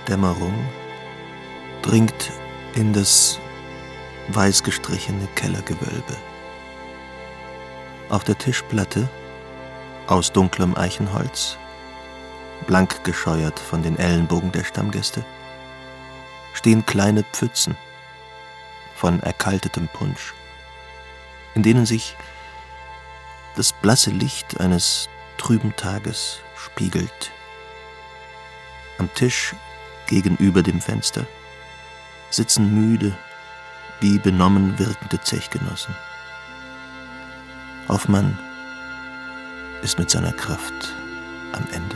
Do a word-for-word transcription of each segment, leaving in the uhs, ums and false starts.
Dämmerung dringt in das weiß gestrichene Kellergewölbe. Auf der Tischplatte, aus dunklem Eichenholz, blank gescheuert von den Ellenbogen der Stammgäste, stehen kleine Pfützen von erkaltetem Punsch, in denen sich das blasse Licht eines trüben Tages spiegelt. Am Tisch gegenüber dem Fenster sitzen müde, wie benommen wirkende Zechgenossen. Hoffmann ist mit seiner Kraft am Ende.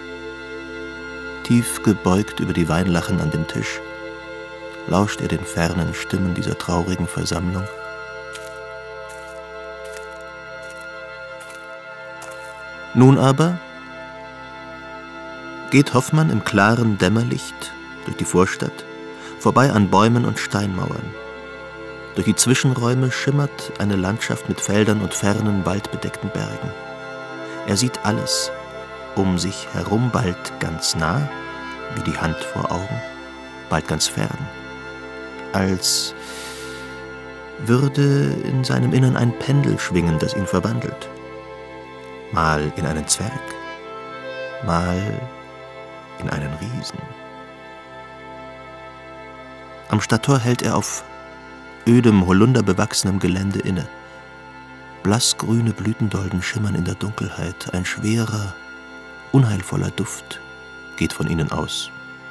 Tief gebeugt über die Weinlachen an dem Tisch lauscht er den fernen Stimmen dieser traurigen Versammlung. Nun aber geht Hoffmann im klaren Dämmerlicht durch die Vorstadt, vorbei an Bäumen und Steinmauern. Durch die Zwischenräume schimmert eine Landschaft mit Feldern und fernen, waldbedeckten Bergen. Er sieht alles um sich herum, bald ganz nah, wie die Hand vor Augen, bald ganz fern, als würde in seinem Innern ein Pendel schwingen, das ihn verwandelt. Mal in einen Zwerg, mal in einen Riesen. Am Stadttor hält er auf ödem, holunderbewachsenem Gelände inne. Blassgrüne Blütendolden schimmern in der Dunkelheit. Ein schwerer, unheilvoller Duft geht von ihnen aus.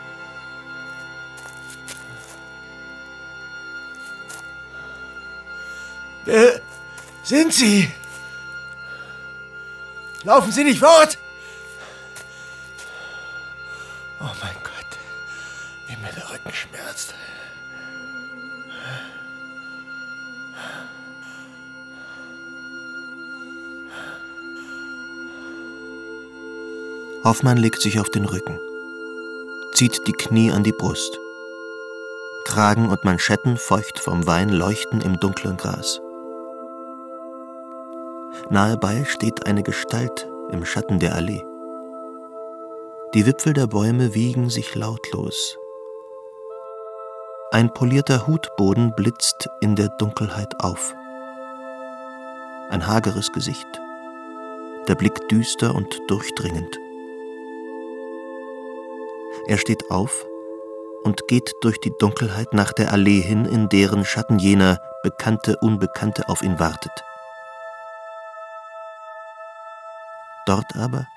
Wer sind Sie? Laufen Sie nicht fort! Oh mein Gott, wie mir der Rücken schmerzt. Hoffmann legt sich auf den Rücken, zieht die Knie an die Brust. Kragen und Manschetten, feucht vom Wein, leuchten im dunklen Gras. Nahebei steht eine Gestalt im Schatten der Allee. Die Wipfel der Bäume wiegen sich lautlos. Ein polierter Hutboden blitzt in der Dunkelheit auf. Ein hageres Gesicht, der Blick düster und durchdringend. Er steht auf und geht durch die Dunkelheit nach der Allee hin, in deren Schatten jener bekannte Unbekannte auf ihn wartet. Dort aber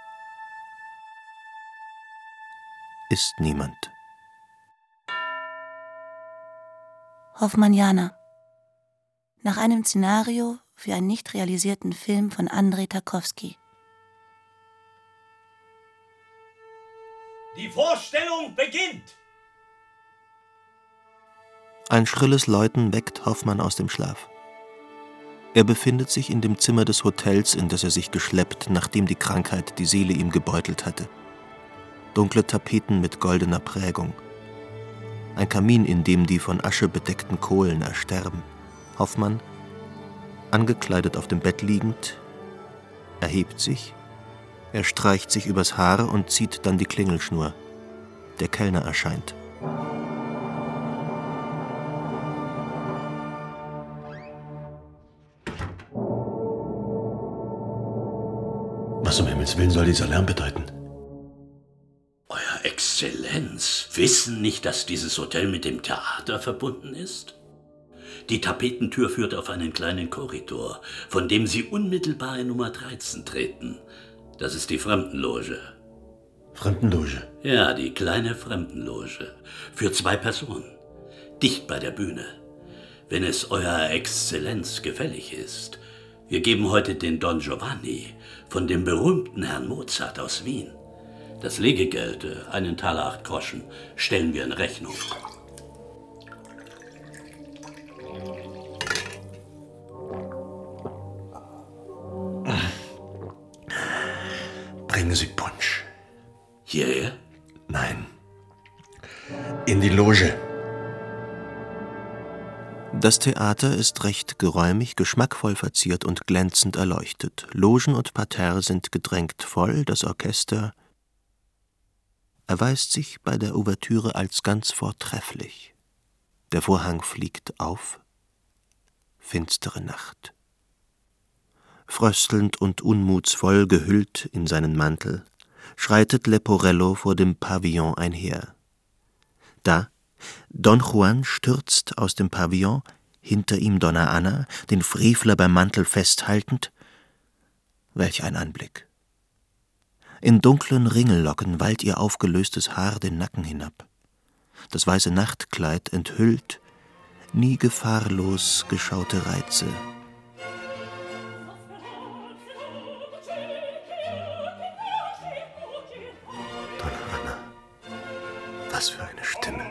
ist niemand. Hoffmannianer. Nach einem Szenario für einen nicht realisierten Film von Andrei Tarkowski. Die Vorstellung beginnt! Ein schrilles Läuten weckt Hoffmann aus dem Schlaf. Er befindet sich in dem Zimmer des Hotels, in das er sich geschleppt, nachdem die Krankheit die Seele ihm gebeutelt hatte. Dunkle Tapeten mit goldener Prägung. Ein Kamin, in dem die von Asche bedeckten Kohlen ersterben. Hoffmann, angekleidet auf dem Bett liegend, erhebt sich, er streicht sich übers Haar und zieht dann die Klingelschnur. Der Kellner erscheint. Was um Himmels Willen soll dieser Lärm bedeuten? Euer Exzellenz, wissen nicht, dass dieses Hotel mit dem Theater verbunden ist? Die Tapetentür führt auf einen kleinen Korridor, von dem Sie unmittelbar in Nummer dreizehn treten. Das ist die Fremdenloge. Fremdenloge? Ja, die kleine Fremdenloge. Für zwei Personen. Dicht bei der Bühne. Wenn es Euer Exzellenz gefällig ist. Wir geben heute den Don Giovanni von dem berühmten Herrn Mozart aus Wien. Das Legegeld, einen Taler acht Groschen, stellen wir in Rechnung. Bringen Sie Punsch. Hierher? Nein. In die Loge. Das Theater ist recht geräumig, geschmackvoll verziert und glänzend erleuchtet. Logen und Parterre sind gedrängt voll, das Orchester erweist sich bei der Ouvertüre als ganz vortrefflich. Der Vorhang fliegt auf, finstere Nacht. Fröstelnd und unmutsvoll gehüllt in seinen Mantel, schreitet Leporello vor dem Pavillon einher. Da, Don Juan stürzt aus dem Pavillon, hinter ihm Donna Anna, den Frevler beim Mantel festhaltend. Welch ein Anblick! In dunklen Ringellocken wallt ihr aufgelöstes Haar den Nacken hinab. Das weiße Nachtkleid enthüllt nie gefahrlos geschaute Reize. Donna Anna, was für eine Stimme.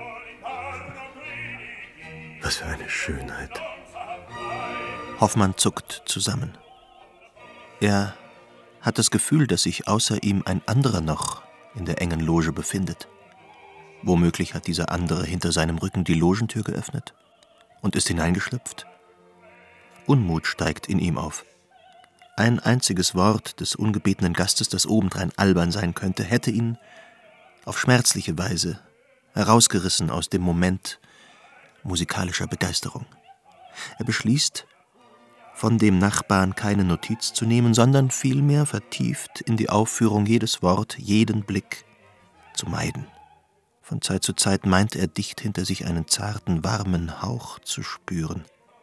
Was für eine Schönheit. Hoffmann zuckt zusammen. Er hat das Gefühl, dass sich außer ihm ein anderer noch in der engen Loge befindet. Womöglich hat dieser andere hinter seinem Rücken die Logentür geöffnet und ist hineingeschlüpft. Unmut steigt in ihm auf. Ein einziges Wort des ungebetenen Gastes, das obendrein albern sein könnte, hätte ihn auf schmerzliche Weise herausgerissen aus dem Moment musikalischer Begeisterung. Er beschließt, von dem Nachbarn keine Notiz zu nehmen, sondern vielmehr vertieft in die Aufführung jedes Wort, jeden Blick zu meiden. Von Zeit zu Zeit meint er dicht hinter sich einen zarten, warmen Hauch zu spüren.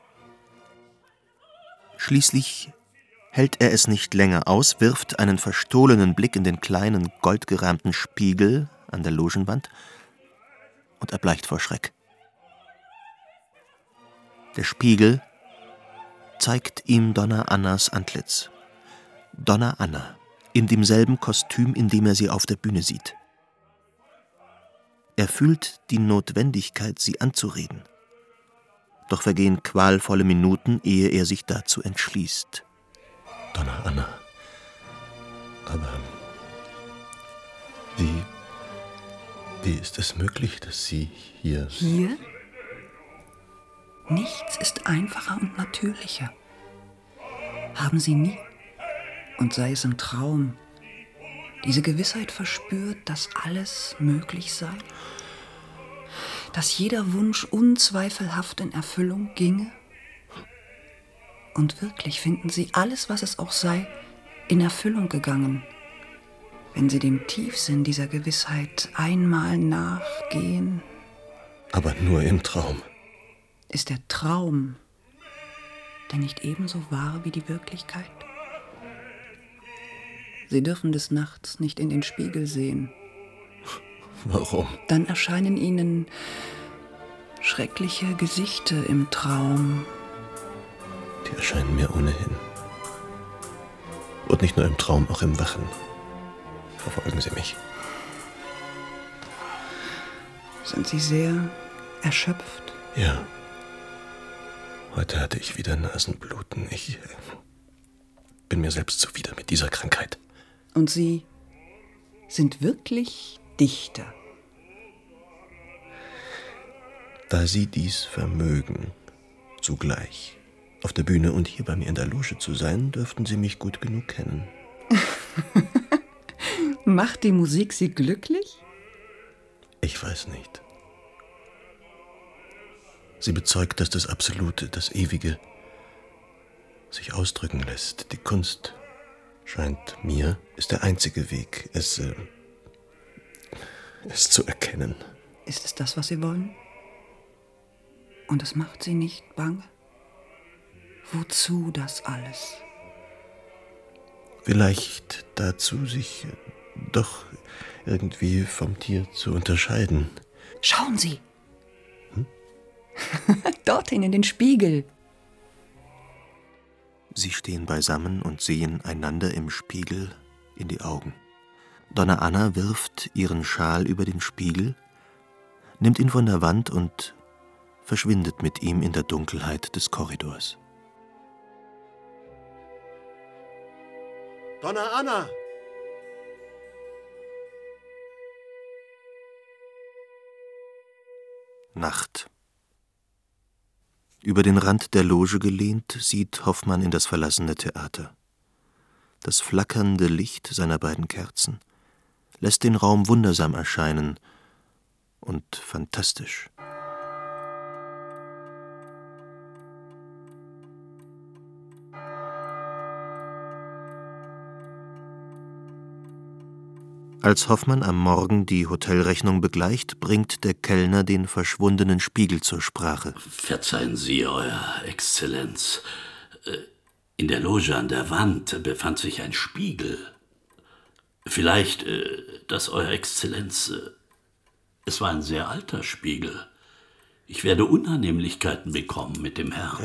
Schließlich hält er es nicht länger aus, wirft einen verstohlenen Blick in den kleinen, goldgerahmten Spiegel an der Logenwand und erbleicht vor Schreck. Der Spiegel zeigt ihm Donna Annas Antlitz. Donna Anna, in demselben Kostüm, in dem er sie auf der Bühne sieht. Er fühlt die Notwendigkeit, sie anzureden. Doch vergehen qualvolle Minuten, ehe er sich dazu entschließt. Donna Anna, aber wie, wie ist es möglich, dass Sie hier... Hier? Nichts ist einfacher und natürlicher. Haben Sie nie, und sei es im Traum, diese Gewissheit verspürt, dass alles möglich sei? Dass jeder Wunsch unzweifelhaft in Erfüllung ginge? Und wirklich finden Sie alles, was es auch sei, in Erfüllung gegangen, wenn Sie dem Tiefsinn dieser Gewissheit einmal nachgehen? Aber nur im Traum. Ist der Traum denn nicht ebenso wahr wie die Wirklichkeit? Sie dürfen des Nachts nicht in den Spiegel sehen. Warum? Dann erscheinen Ihnen schreckliche Gesichter im Traum. Die erscheinen mir ohnehin. Und nicht nur im Traum, auch im Wachen. Verfolgen Sie mich. Sind Sie sehr erschöpft? Ja. Heute hatte ich wieder Nasenbluten. Ich äh, bin mir selbst zuwider mit dieser Krankheit. Und Sie sind wirklich Dichter? Da Sie dies vermögen, zugleich auf der Bühne und hier bei mir in der Loge zu sein, dürften Sie mich gut genug kennen. Macht die Musik Sie glücklich? Ich weiß nicht. Sie bezeugt, dass das Absolute, das Ewige sich ausdrücken lässt. Die Kunst, scheint mir, ist der einzige Weg, es, äh, es zu erkennen. Ist es das, was Sie wollen? Und es macht Sie nicht bange? Wozu das alles? Vielleicht dazu, sich doch irgendwie vom Tier zu unterscheiden. Schauen Sie! Hm? Dorthin in den Spiegel. Sie stehen beisammen und sehen einander im Spiegel in die Augen. Donna Anna wirft ihren Schal über den Spiegel, nimmt ihn von der Wand und verschwindet mit ihm in der Dunkelheit des Korridors. Donna Anna! Nacht. Über den Rand der Loge gelehnt, sieht Hoffmann in das verlassene Theater. Das flackernde Licht seiner beiden Kerzen, lässt den Raum wundersam erscheinen und fantastisch. Als Hoffmann am Morgen die Hotelrechnung begleicht, bringt der Kellner den verschwundenen Spiegel zur Sprache. Verzeihen Sie, Euer Exzellenz. In der Loge an der Wand befand sich ein Spiegel. Vielleicht, dass Euer Exzellenz... Es war ein sehr alter Spiegel. Ich werde Unannehmlichkeiten bekommen mit dem Herrn.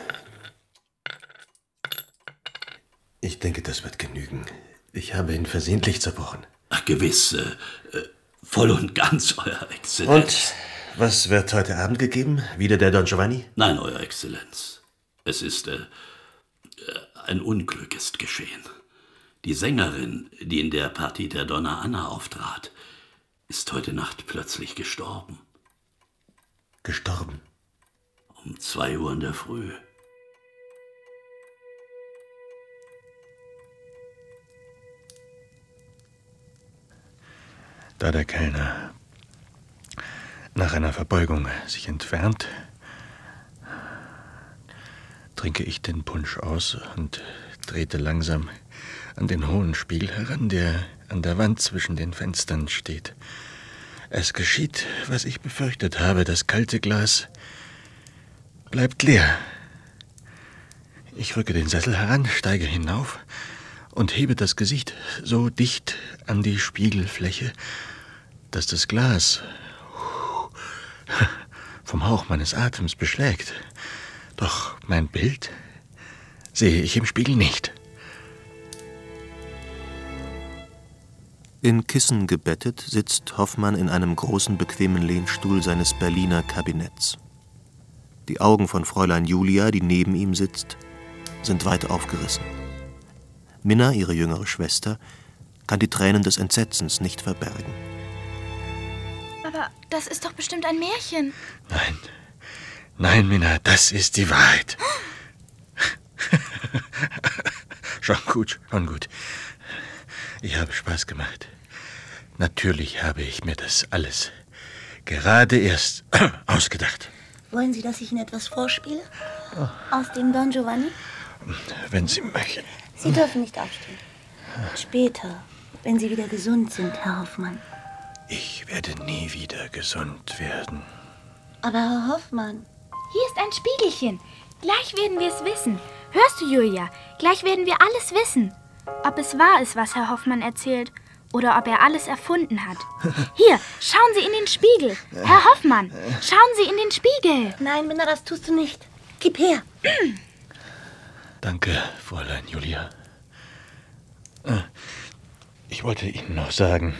Ich denke, das wird genügen. Ich habe ihn versehentlich zerbrochen. Ach, gewiss. Äh, voll und ganz, Euer Exzellenz. Und was wird heute Abend gegeben? Wieder der Don Giovanni? Nein, Euer Exzellenz. Es ist... Äh, ein Unglück ist geschehen. Die Sängerin, die in der Partie der Donna Anna auftrat, ist heute Nacht plötzlich gestorben. Gestorben? Um zwei Uhr in der Früh. Da der Kellner nach einer Verbeugung sich entfernt, trinke ich den Punsch aus und trete langsam an den hohen Spiegel heran, der an der Wand zwischen den Fenstern steht. Es geschieht, was ich befürchtet habe. Das kalte Glas bleibt leer. Ich rücke den Sessel heran, steige hinauf und hebe das Gesicht so dicht an die Spiegelfläche, dass das Glas vom Hauch meines Atems beschlägt. Doch mein Bild sehe ich im Spiegel nicht. In Kissen gebettet sitzt Hoffmann in einem großen, bequemen Lehnstuhl seines Berliner Kabinetts. Die Augen von Fräulein Julia, die neben ihm sitzt, sind weit aufgerissen. Minna, ihre jüngere Schwester, kann die Tränen des Entsetzens nicht verbergen. Aber das ist doch bestimmt ein Märchen. Nein, nein, Minna, das ist die Wahrheit. Schon gut, schon gut. Ich habe Spaß gemacht. Natürlich habe ich mir das alles gerade erst ausgedacht. Wollen Sie, dass ich Ihnen etwas vorspiele? Aus dem Don Giovanni? Wenn Sie möchten. Sie dürfen nicht aufstehen. Später, wenn Sie wieder gesund sind, Herr Hoffmann. Ich werde nie wieder gesund werden. Aber Herr Hoffmann... Hier ist ein Spiegelchen. Gleich werden wir es wissen. Hörst du, Julia? Gleich werden wir alles wissen. Ob es wahr ist, was Herr Hoffmann erzählt, oder ob er alles erfunden hat. Hier, schauen Sie in den Spiegel. Herr Hoffmann, schauen Sie in den Spiegel. Nein, Minna, das tust du nicht. Gib her. Danke, Fräulein Julia. Ich wollte Ihnen noch sagen,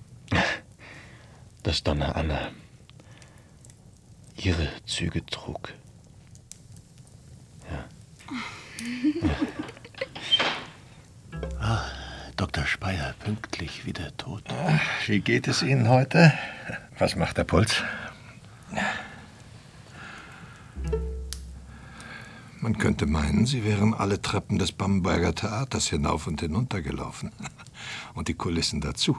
dass Donna Anna ihre Züge trug. Ja. Ja. Ah, Doktor Speyer, pünktlich wieder tot. Wie geht es Ihnen heute? Was macht der Puls? Man könnte meinen, Sie wären alle Treppen des Bamberger Theaters hinauf und hinunter gelaufen. Und die Kulissen dazu.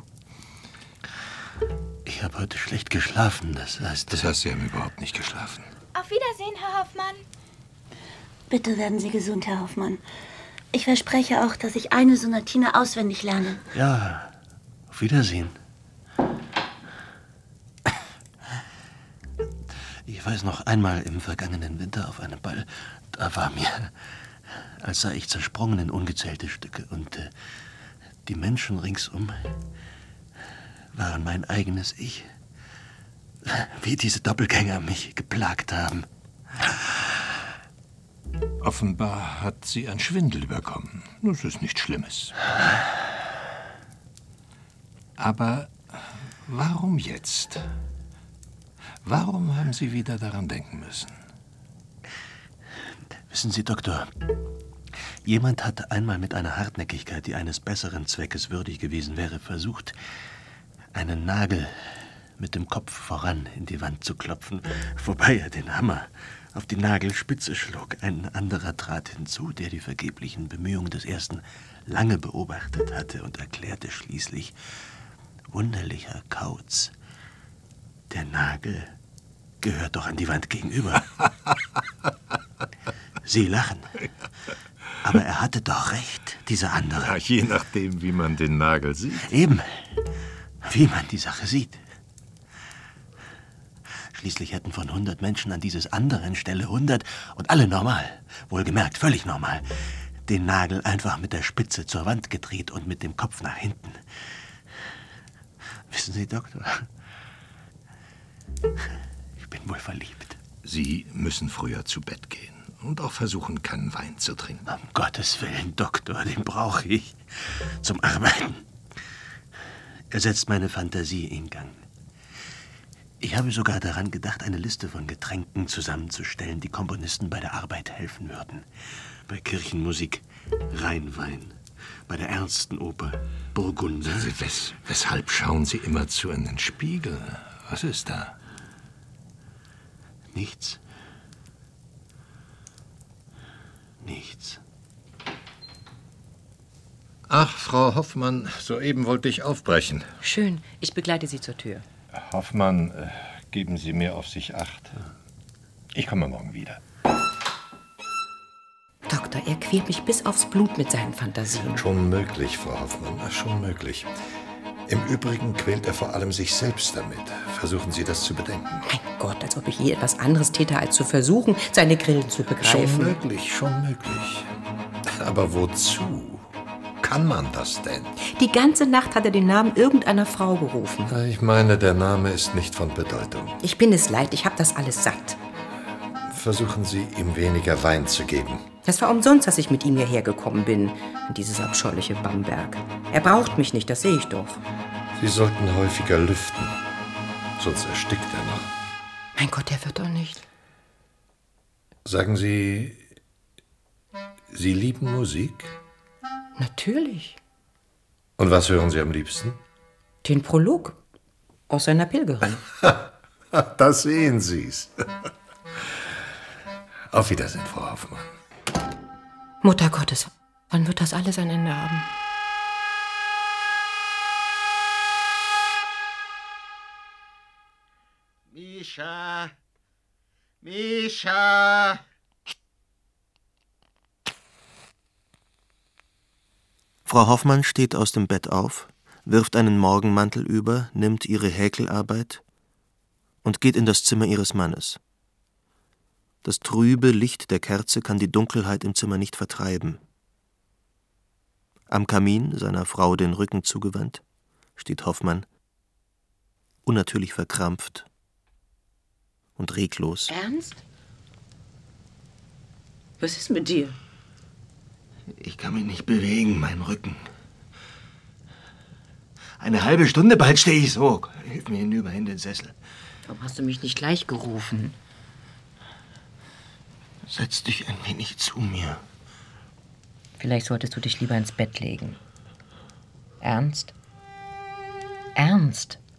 Ich habe heute schlecht geschlafen, das heißt... Das heißt, Sie haben überhaupt nicht geschlafen. Auf Wiedersehen, Herr Hoffmann. Bitte werden Sie gesund, Herr Hoffmann. Ich verspreche auch, dass ich eine Sonatine auswendig lerne. Ja, auf Wiedersehen. Ich weiß noch einmal im vergangenen Winter auf einem Ball, da war mir, als sei ich zersprungen in ungezählte Stücke und äh, die Menschen ringsum waren mein eigenes Ich. Wie diese Doppelgänger mich geplagt haben. Offenbar hat Sie ein Schwindel überkommen. Das ist nichts Schlimmes. Aber warum jetzt? Warum haben Sie wieder daran denken müssen? Wissen Sie, Doktor, jemand hat einmal mit einer Hartnäckigkeit, die eines besseren Zweckes würdig gewesen wäre, versucht, einen Nagel mit dem Kopf voran in die Wand zu klopfen, wobei er den Hammer auf die Nagelspitze schlug. Ein anderer trat hinzu, der die vergeblichen Bemühungen des Ersten lange beobachtet hatte und erklärte schließlich, Wunderlicher Kauz. Der Nagel gehört doch an die Wand gegenüber. Sie lachen. Aber er hatte doch recht, dieser andere. Ja, je nachdem, wie man den Nagel sieht. Eben, wie man die Sache sieht. Schließlich hätten von hundert Menschen an dieses anderen Stelle hundert und alle normal, wohlgemerkt völlig normal, den Nagel einfach mit der Spitze zur Wand gedreht und mit dem Kopf nach hinten. Wissen Sie, Doktor, ich bin wohl verliebt. Sie müssen früher zu Bett gehen und auch versuchen, keinen Wein zu trinken. Um Gottes Willen, Doktor, den brauche ich zum Arbeiten. Er setzt meine Fantasie in Gang. Ich habe sogar daran gedacht, eine Liste von Getränken zusammenzustellen, die Komponisten bei der Arbeit helfen würden. Bei Kirchenmusik Rheinwein, bei der ernsten Oper Burgunder. Also, wes weshalb schauen Sie immerzu in den Spiegel? Was ist da? Nichts. Nichts. Ach, Frau Hoffmann, soeben wollte ich aufbrechen. Schön, ich begleite Sie zur Tür. Hoffmann, äh, geben Sie mir auf sich Acht. Ich komme morgen wieder. Doktor, er quält mich bis aufs Blut mit seinen Fantasien. Schon möglich, Frau Hoffmann, schon möglich. Im Übrigen quält er vor allem sich selbst damit. Versuchen Sie das zu bedenken. Mein Gott, als ob ich je etwas anderes täte, als zu versuchen, seine Grillen zu begreifen. Schon möglich, schon möglich. Aber wozu? Kann man das denn? Die ganze Nacht hat er den Namen irgendeiner Frau gerufen. Ich meine, der Name ist nicht von Bedeutung. Ich bin es leid, ich habe das alles satt. Versuchen Sie, ihm weniger Wein zu geben. Das war umsonst, dass ich mit ihm hierher gekommen bin, in dieses abscheuliche Bamberg. Er braucht mich nicht, das sehe ich doch. Sie sollten häufiger lüften, sonst erstickt er noch. Mein Gott, der wird doch nicht. Sagen Sie, Sie lieben Musik? Natürlich. Und was hören Sie am liebsten? Den Prolog aus seiner Pilgerin. Da sehen Sie's. Auf Wiedersehen, Frau Hoffmann. Mutter Gottes, wann wird das alles ein Ende haben? Mischa! Mischa! Frau Hoffmann steht aus dem Bett auf, wirft einen Morgenmantel über, nimmt ihre Häkelarbeit und geht in das Zimmer ihres Mannes. Das trübe Licht der Kerze kann die Dunkelheit im Zimmer nicht vertreiben. Am Kamin, seiner Frau den Rücken zugewandt, steht Hoffmann, unnatürlich verkrampft und reglos. Ernst? Was ist mit dir? Ich kann mich nicht bewegen, mein Rücken. Eine halbe Stunde, bald stehe ich so. Hilf mir hinüber in den Sessel. Warum hast du mich nicht gleich gerufen? Setz dich ein wenig zu mir. Vielleicht solltest du dich lieber ins Bett legen. Ernst? Ernst?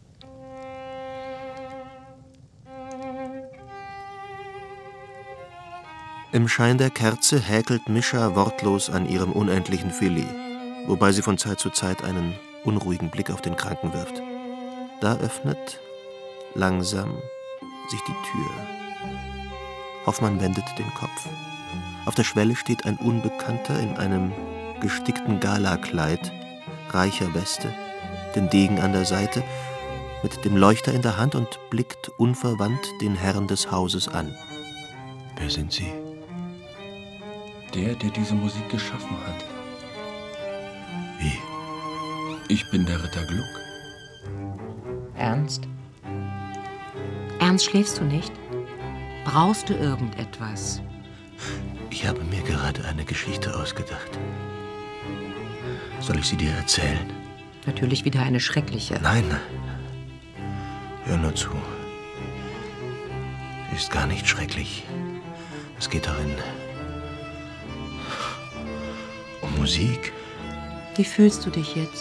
Im Schein der Kerze häkelt Mischa wortlos an ihrem unendlichen Filet, wobei sie von Zeit zu Zeit einen unruhigen Blick auf den Kranken wirft. Da öffnet langsam sich die Tür. Hoffmann wendet den Kopf. Auf der Schwelle steht ein Unbekannter in einem gestickten Galakleid, reicher Weste, den Degen an der Seite, mit dem Leuchter in der Hand und blickt unverwandt den Herrn des Hauses an. Wer sind Sie? Der, der diese Musik geschaffen hat. Wie? Ich bin der Ritter Gluck. Ernst? Ernst, schläfst du nicht? Brauchst du irgendetwas? Ich habe mir gerade eine Geschichte ausgedacht. Soll ich sie dir erzählen? Natürlich wieder eine schreckliche. Nein. Hör nur zu. Sie ist gar nicht schrecklich. Es geht darin um Musik. Wie fühlst du dich jetzt?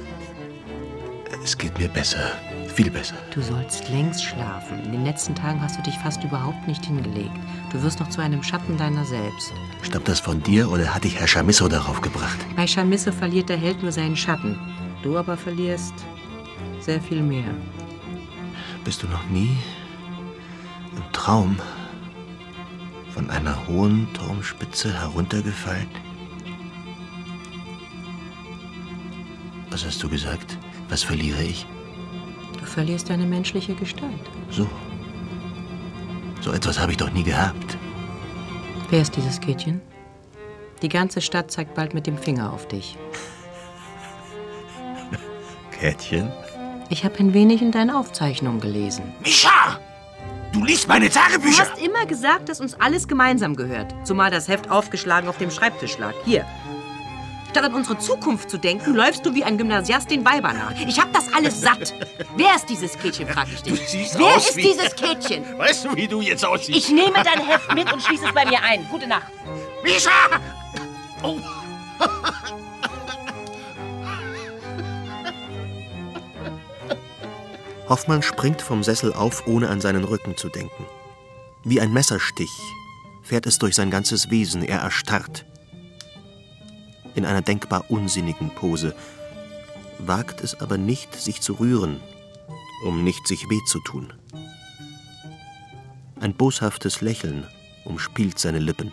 Es geht mir besser. Viel besser. Du sollst längst schlafen. In den letzten Tagen hast du dich fast überhaupt nicht hingelegt. Du wirst noch zu einem Schatten deiner selbst. Stammt das von dir oder hat dich Herr Chamisso darauf gebracht? Bei Chamisso verliert der Held nur seinen Schatten. Du aber verlierst Sehr viel mehr. Bist du noch nie im Traum von einer hohen Turmspitze heruntergefallen? Was hast du gesagt? Was verliere ich? Du verlierst deine menschliche Gestalt. So. So etwas habe ich doch nie gehabt. Wer ist dieses Käthchen? Die ganze Stadt zeigt bald mit dem Finger auf dich. Käthchen? Ich habe ein wenig in deinen Aufzeichnungen gelesen. Mischa! Du liest meine Tagebücher! Du hast immer gesagt, dass uns alles gemeinsam gehört. Zumal das Heft aufgeschlagen auf dem Schreibtisch lag. Hier. Statt an unsere Zukunft zu denken, läufst du wie ein Gymnasiast den Weibern nach. Ich hab das alles satt. Wer ist dieses Käthchen, frag ich dich. Du siehst Wer aus ist wie... dieses Käthchen? Weißt du, wie du jetzt aussiehst? Ich nehme dein Heft mit und schließe es bei mir ein. Gute Nacht. Mischa! Oh. Hoffmann springt vom Sessel auf, ohne an seinen Rücken zu denken. Wie ein Messerstich fährt es durch sein ganzes Wesen. Er erstarrt. In einer denkbar unsinnigen Pose, wagt es aber nicht, sich zu rühren, um nicht sich weh zu tun. Ein boshaftes Lächeln umspielt seine Lippen.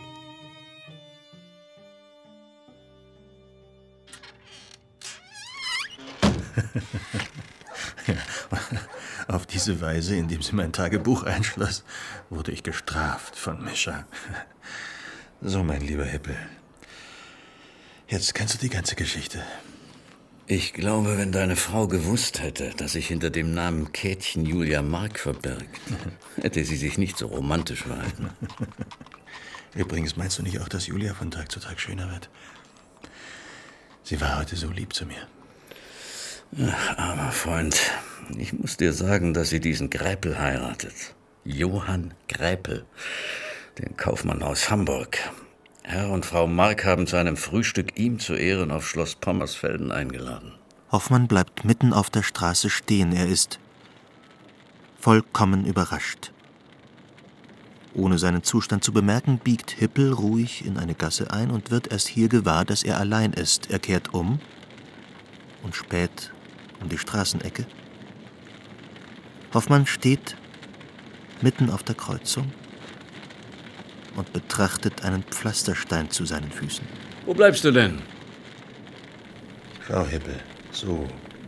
Auf diese Weise, indem sie mein Tagebuch einschloss, wurde ich gestraft von Mischa. So, mein lieber Hippel. Jetzt kennst du die ganze Geschichte. Ich glaube, wenn deine Frau gewusst hätte, dass sich hinter dem Namen Käthchen Julia Mark verbirgt, hätte sie sich nicht so romantisch verhalten. Übrigens, meinst du nicht auch, dass Julia von Tag zu Tag schöner wird? Sie war heute so lieb zu mir. Ach, armer Freund, ich muss dir sagen, dass sie diesen Gräpel heiratet. Johann Gräpel, den Kaufmann aus Hamburg. Herr und Frau Mark haben zu einem Frühstück ihm zu Ehren auf Schloss Pommersfelden eingeladen. Hoffmann bleibt mitten auf der Straße stehen. Er ist vollkommen überrascht. Ohne seinen Zustand zu bemerken, biegt Hippel ruhig in eine Gasse ein und wird erst hier gewahr, dass er allein ist. Er kehrt um und späht um die Straßenecke. Hoffmann steht mitten auf der Kreuzung und betrachtet einen Pflasterstein zu seinen Füßen. Wo bleibst du denn? Schau, Hippel, so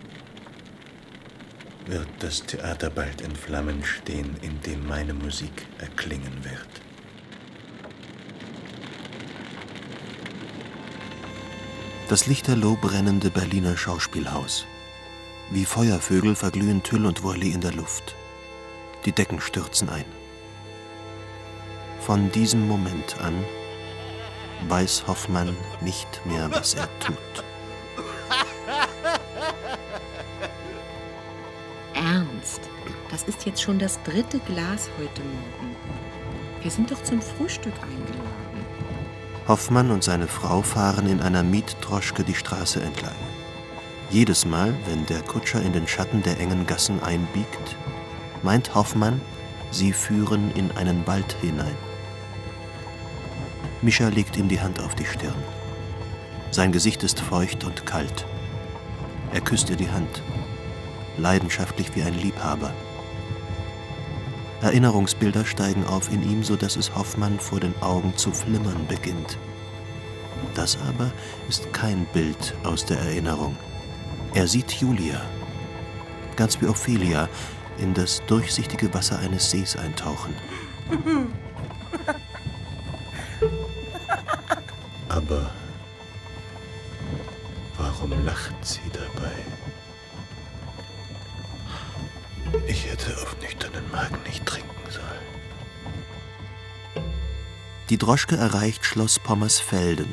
wird das Theater bald in Flammen stehen, in dem meine Musik erklingen wird. Das lichterloh brennende Berliner Schauspielhaus. Wie Feuervögel verglühen Tüll und Wurli in der Luft. Die Decken stürzen ein. Von diesem Moment an weiß Hoffmann nicht mehr, was er tut. Ernst, das ist jetzt schon das dritte Glas heute Morgen. Wir sind doch zum Frühstück eingeladen. Hoffmann und seine Frau fahren in einer Mietdroschke die Straße entlang. Jedes Mal, wenn der Kutscher in den Schatten der engen Gassen einbiegt, meint Hoffmann, sie führen in einen Wald hinein. Mischa legt ihm die Hand auf die Stirn. Sein Gesicht ist feucht und kalt. Er küsst ihr die Hand, leidenschaftlich wie ein Liebhaber. Erinnerungsbilder steigen auf in ihm, so dass es Hoffmann vor den Augen zu flimmern beginnt. Das aber ist kein Bild aus der Erinnerung. Er sieht Julia, ganz wie Ophelia, in das durchsichtige Wasser eines Sees eintauchen. Aber warum lacht sie dabei? Ich hätte auf nüchternen Magen nicht trinken sollen. Die Droschke erreicht Schloss Pommersfelden.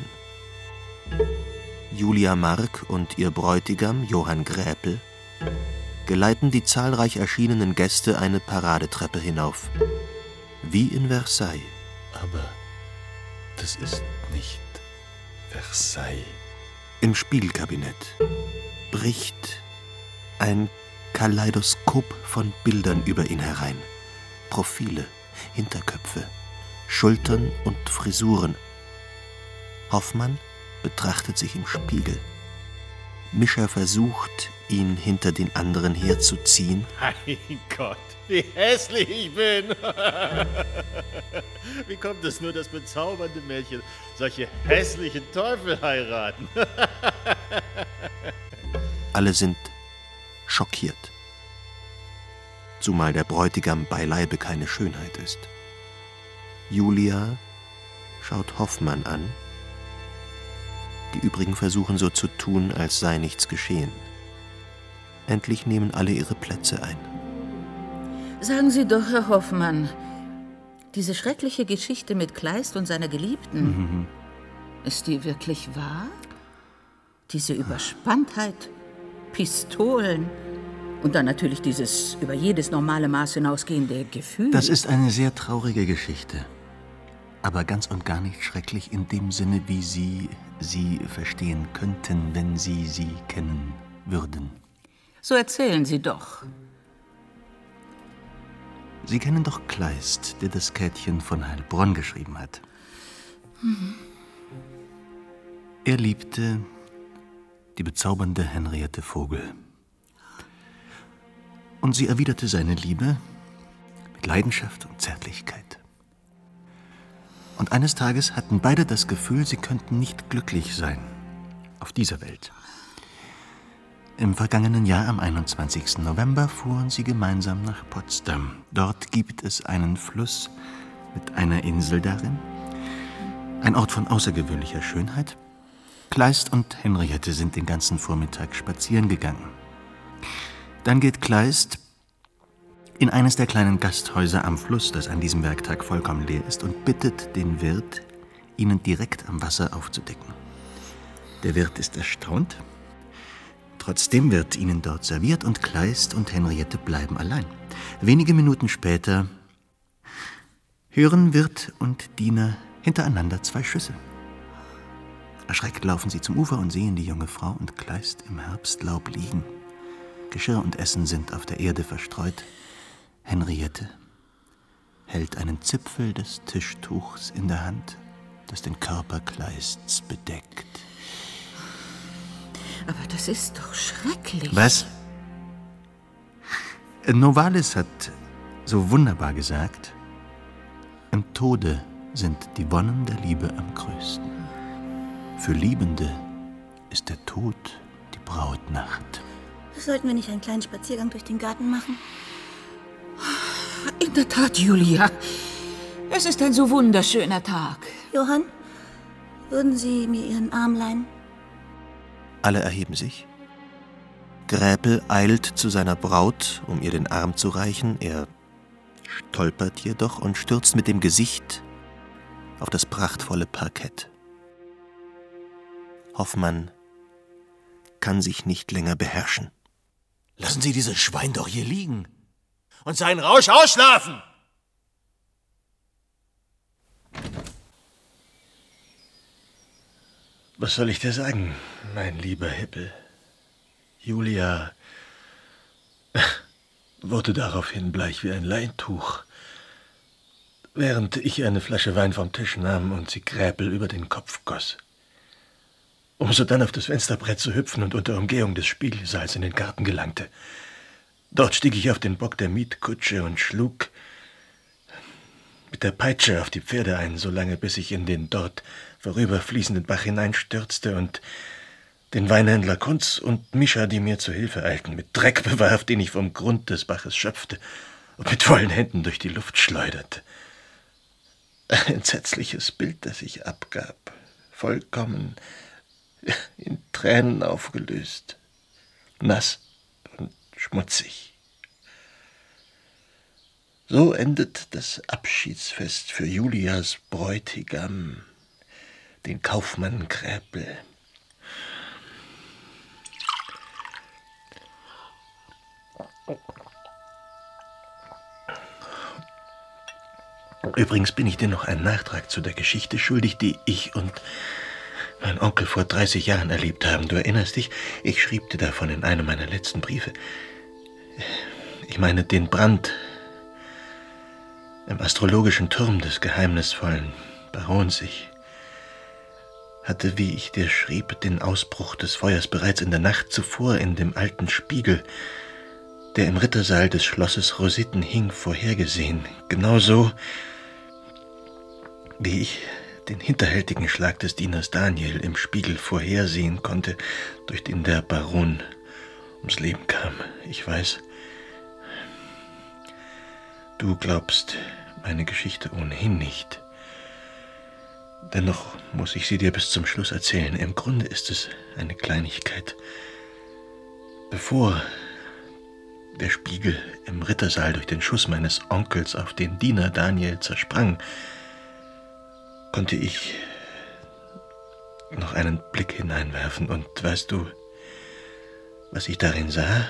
Julia Mark und ihr Bräutigam Johann Gräpel geleiten die zahlreich erschienenen Gäste eine Paradetreppe hinauf. Wie in Versailles. Aber das ist nicht Versailles. Im Spiegelkabinett bricht ein Kaleidoskop von Bildern über ihn herein. Profile, Hinterköpfe, Schultern und Frisuren. Hoffmann betrachtet sich im Spiegel. Mischa versucht, ihn hinter den anderen herzuziehen. Mein Gott, wie hässlich ich bin! Wie kommt es nur, dass bezaubernde Mädchen solche hässlichen Teufel heiraten? Alle sind schockiert. Zumal der Bräutigam beileibe keine Schönheit ist. Julia schaut Hoffmann an. Die übrigen versuchen so zu tun, als sei nichts geschehen. Endlich nehmen alle ihre Plätze ein. Sagen Sie doch, Herr Hoffmann, diese schreckliche Geschichte mit Kleist und seiner Geliebten, Mhm. ist die wirklich wahr? Diese Überspanntheit, Pistolen und dann natürlich dieses über jedes normale Maß hinausgehende Gefühl. Das ist eine sehr traurige Geschichte. Aber ganz und gar nicht schrecklich in dem Sinne, wie Sie sie verstehen könnten, wenn Sie sie kennen würden. So erzählen Sie doch. Sie kennen doch Kleist, der das Käthchen von Heilbronn geschrieben hat. Mhm. Er liebte die bezaubernde Henriette Vogel. Und sie erwiderte seine Liebe mit Leidenschaft und Zärtlichkeit. Und eines Tages hatten beide das Gefühl, sie könnten nicht glücklich sein auf dieser Welt. Im vergangenen Jahr, am einundzwanzigsten November, fuhren sie gemeinsam nach Potsdam. Dort gibt es einen Fluss mit einer Insel darin, ein Ort von außergewöhnlicher Schönheit. Kleist und Henriette sind den ganzen Vormittag spazieren gegangen. Dann geht Kleist in eines der kleinen Gasthäuser am Fluss, das an diesem Werktag vollkommen leer ist, und bittet den Wirt, ihnen direkt am Wasser aufzudecken. Der Wirt ist erstaunt. Trotzdem wird ihnen dort serviert und Kleist und Henriette bleiben allein. Wenige Minuten später hören Wirt und Diener hintereinander zwei Schüsse. Erschreckt laufen sie zum Ufer und sehen die junge Frau und Kleist im Herbstlaub liegen. Geschirr und Essen sind auf der Erde verstreut. Henriette hält einen Zipfel des Tischtuchs in der Hand, das den Körper Kleists bedeckt. Aber das ist doch schrecklich. Was? Novalis hat so wunderbar gesagt, im Tode sind die Wonnen der Liebe am größten. Für Liebende ist der Tod die Brautnacht. Sollten wir nicht einen kleinen Spaziergang durch den Garten machen? In der Tat, Julia. Es ist ein so wunderschöner Tag. Johann, würden Sie mir Ihren Arm leihen? Alle erheben sich. Gräpel eilt zu seiner Braut, um ihr den Arm zu reichen. Er stolpert jedoch und stürzt mit dem Gesicht auf das prachtvolle Parkett. Hoffmann kann sich nicht länger beherrschen. Lassen Sie dieses Schwein doch hier liegen und seinen Rausch ausschlafen! Was soll ich dir sagen, mein lieber Hippel? Julia wurde daraufhin bleich wie ein Leintuch, während ich eine Flasche Wein vom Tisch nahm und sie Gräpel über den Kopf goss, um sodann auf das Fensterbrett zu hüpfen und unter Umgehung des Spiegelsaals in den Garten gelangte. Dort stieg ich auf den Bock der Mietkutsche und schlug mit der Peitsche auf die Pferde ein, solange bis ich in den dort vorüberfließenden Bach hineinstürzte und den Weinhändler Kunz und Mischa, die mir zu Hilfe eilten, mit Dreck bewarf, den ich vom Grund des Baches schöpfte und mit vollen Händen durch die Luft schleuderte. Ein entsetzliches Bild, das ich abgab, vollkommen in Tränen aufgelöst, nass und schmutzig. So endet das Abschiedsfest für Julias Bräutigam, den Kaufmann Gräpel. Übrigens bin ich dir noch einen Nachtrag zu der Geschichte schuldig, die ich und mein Onkel vor dreißig Jahren erlebt haben. Du erinnerst dich? Ich schrieb dir davon in einem meiner letzten Briefe. Ich meine den Brand im astrologischen Turm des geheimnisvollen Barons. Ich hatte, wie ich dir schrieb, den Ausbruch des Feuers bereits in der Nacht zuvor in dem alten Spiegel, der im Rittersaal des Schlosses Rositten hing, vorhergesehen. Genauso, wie ich den hinterhältigen Schlag des Dieners Daniel im Spiegel vorhersehen konnte, durch den der Baron ums Leben kam. Ich weiß, du glaubst meine Geschichte ohnehin nicht. Dennoch muss ich sie dir bis zum Schluss erzählen. Im Grunde ist es eine Kleinigkeit. Bevor der Spiegel im Rittersaal durch den Schuss meines Onkels auf den Diener Daniel zersprang, konnte ich noch einen Blick hineinwerfen. Und weißt du, was ich darin sah?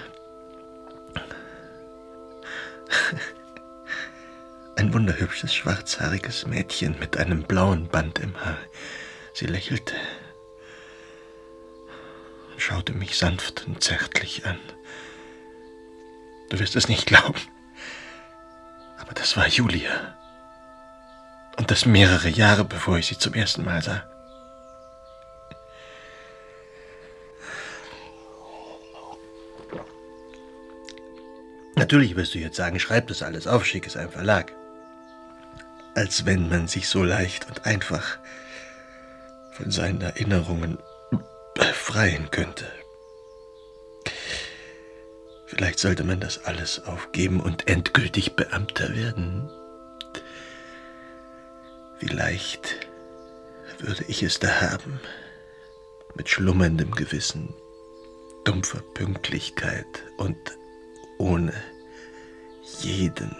Ein wunderhübsches, schwarzhaariges Mädchen mit einem blauen Band im Haar. Sie lächelte und schaute mich sanft und zärtlich an. Du wirst es nicht glauben, aber das war Julia. Und das mehrere Jahre, bevor ich sie zum ersten Mal sah. Natürlich wirst du jetzt sagen, schreib das alles auf, schick es einem Verlag. Als wenn man sich so leicht und einfach von seinen Erinnerungen befreien könnte. Vielleicht sollte man das alles aufgeben und endgültig Beamter werden. Vielleicht würde ich es da haben, mit schlummerndem Gewissen, dumpfer Pünktlichkeit und ohne jeden